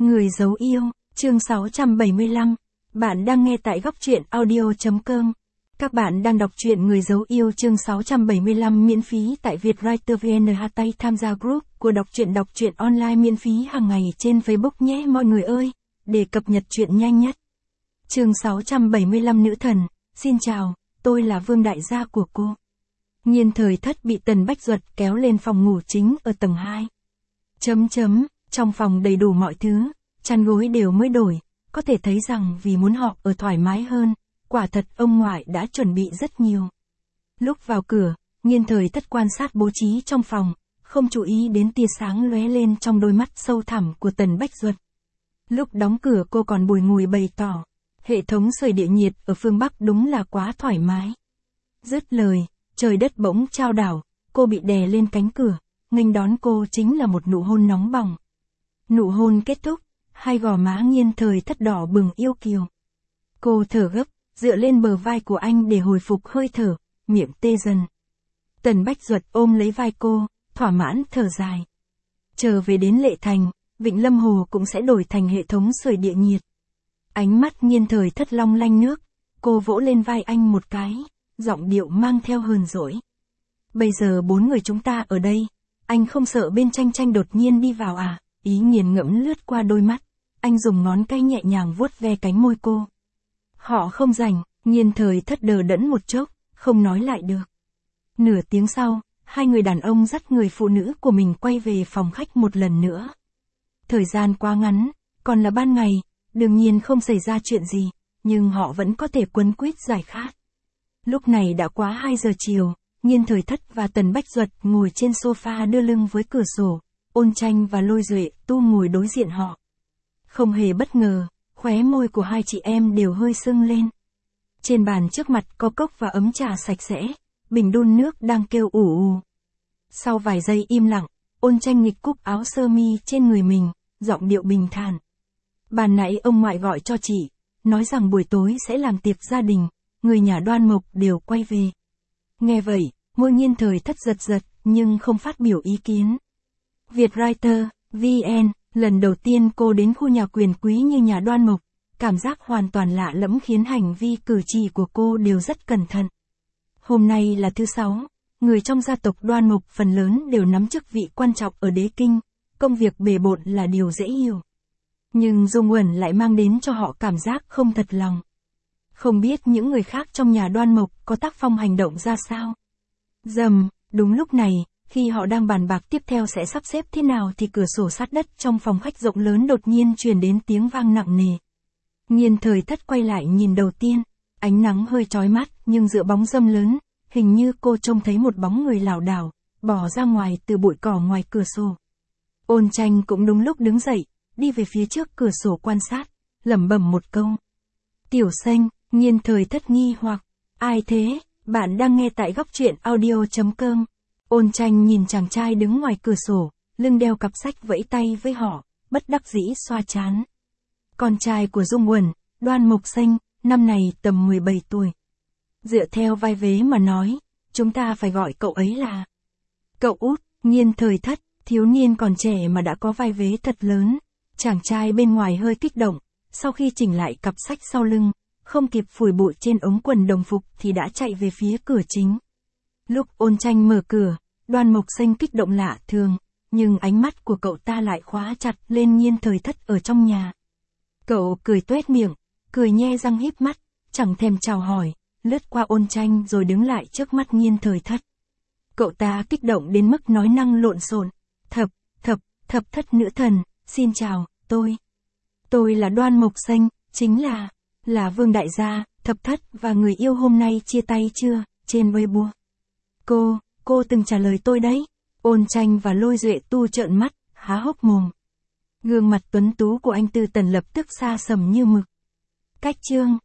Người giấu yêu, chương 675. Bạn đang nghe tại góc truyện audio.com. Các bạn đang đọc truyện Người giấu yêu chương 675 miễn phí tại Vietwriter VN. Tay tham gia group của đọc truyện online miễn phí hàng ngày trên Facebook nhé mọi người ơi, để cập nhật truyện nhanh nhất. Chương 675 Nữ thần, xin chào, tôi là Vương đại gia của cô. Nhiên Thời Thất bị Tần Bách Duật kéo lên phòng ngủ chính ở tầng 2. Trong phòng đầy đủ mọi thứ, chăn gối đều mới đổi, có thể thấy rằng vì muốn họ ở thoải mái hơn, quả thật ông ngoại đã chuẩn bị rất nhiều. Lúc vào cửa, Nhiên Thời Thất quan sát bố trí trong phòng, không chú ý đến tia sáng lóe lên trong đôi mắt sâu thẳm của Tần Bách Duật. Lúc đóng cửa cô còn bùi ngùi bày tỏ, hệ thống sưởi địa nhiệt ở phương Bắc đúng là quá thoải mái. Dứt lời, trời đất bỗng chao đảo, cô bị đè lên cánh cửa, nghênh đón cô chính là một nụ hôn nóng bỏng. Nụ hôn kết thúc, hai gò má Nhiên Thời Thất đỏ bừng yêu kiều. Cô thở gấp, dựa lên bờ vai của anh để hồi phục hơi thở, miệng tê dần. Tần Bách Duật ôm lấy vai cô, thỏa mãn thở dài. Chờ về đến Lệ Thành, Vịnh Lâm Hồ cũng sẽ đổi thành hệ thống sưởi địa nhiệt. Ánh mắt Nhiên Thời Thất long lanh nước, cô vỗ lên vai anh một cái, giọng điệu mang theo hờn dỗi. Bây giờ 4 người chúng ta ở đây, anh không sợ bên Tranh đột nhiên đi vào à? Ý nghiền ngẫm lướt qua đôi mắt, anh dùng ngón tay nhẹ nhàng vuốt ve cánh môi cô. Họ không rảnh, Nhiên Thời Thất đờ đẫn một chốc, không nói lại được. Nửa tiếng sau, hai người đàn ông dắt người phụ nữ của mình quay về phòng khách một lần nữa. Thời gian quá ngắn, còn là ban ngày, đương nhiên không xảy ra chuyện gì, nhưng họ vẫn có thể quấn quýt giải khát. Lúc này đã quá 2 giờ chiều, Nhiên Thời Thất và Tần Bách Duật ngồi trên sofa đưa lưng với cửa sổ, Ôn Tranh và Lôi Duệ Tu ngồi đối diện họ. Không hề bất ngờ, khóe môi của hai chị em đều hơi sưng lên. Trên bàn trước mặt có cốc và ấm trà sạch sẽ, bình đun nước đang kêu ù ù. Sau vài giây im lặng, Ôn Tranh nghịch cúc áo sơ mi trên người mình, giọng điệu bình thản. Ban nãy ông ngoại gọi cho chị, nói rằng buổi tối sẽ làm tiệc gia đình, người nhà Đoan Mộc đều quay về. Nghe vậy, môi Nhiên Thời Thất giật giật, nhưng không phát biểu ý kiến. Vietwriter, VN, lần đầu tiên cô đến khu nhà quyền quý như nhà Đoan Mộc, cảm giác hoàn toàn lạ lẫm khiến hành vi cử chỉ của cô đều rất cẩn thận. Hôm nay là thứ 6, người trong gia tộc Đoan Mộc phần lớn đều nắm chức vị quan trọng ở đế kinh, công việc bề bộn là điều dễ hiểu. Nhưng Dung Uẩn lại mang đến cho họ cảm giác không thật lòng. Không biết những người khác trong nhà Đoan Mộc có tác phong hành động ra sao. Đúng lúc này, khi họ đang bàn bạc tiếp theo sẽ sắp xếp thế nào thì cửa sổ sát đất trong phòng khách rộng lớn đột nhiên truyền đến tiếng vang nặng nề. Nhiên Thời Thất quay lại nhìn đầu tiên, ánh nắng hơi chói mắt nhưng giữa bóng râm lớn, hình như cô trông thấy một bóng người lảo đảo, bò ra ngoài từ bụi cỏ ngoài cửa sổ. Ôn Tranh cũng đúng lúc đứng dậy, đi về phía trước cửa sổ quan sát, lẩm bẩm một câu. Tiểu Xanh, Nhiên Thời Thất nghi hoặc, ai thế, bạn đang nghe tại góc truyện audio.com. Ôn Tranh nhìn chàng trai đứng ngoài cửa sổ, lưng đeo cặp sách vẫy tay với họ, bất đắc dĩ xoa trán. Con trai của Dung Uẩn, Đoan Mộc Xanh, năm này tầm 17 tuổi. Dựa theo vai vế mà nói, chúng ta phải gọi cậu ấy là cậu út. Nhiên Thời Thất, thiếu niên còn trẻ mà đã có vai vế thật lớn. Chàng trai bên ngoài hơi kích động, sau khi chỉnh lại cặp sách sau lưng, không kịp phủi bụi trên ống quần đồng phục thì đã chạy về phía cửa chính. Lúc Ôn Tranh mở cửa, Đoan Mộc Xanh kích động lạ thường, nhưng ánh mắt của cậu ta lại khóa chặt lên Nhiên Thời Thất ở trong nhà. Cậu cười tuét miệng, cười nhe răng híp mắt, chẳng thèm chào hỏi, lướt qua Ôn Tranh rồi đứng lại trước mắt Nhiên Thời Thất. Cậu ta kích động đến mức nói năng lộn xộn. Thập thất nữ thần, xin chào, tôi là Đoan Mộc Xanh, chính là Vương đại gia, thập thất và người yêu hôm nay chia tay chưa, trên Weibo. Cô từng trả lời tôi đấy. Ôn Tranh và Lôi Duệ Tu trợn mắt, há hốc mồm. Gương mặt tuấn tú của anh Tư Tần lập tức xa sầm như mực. Cách chương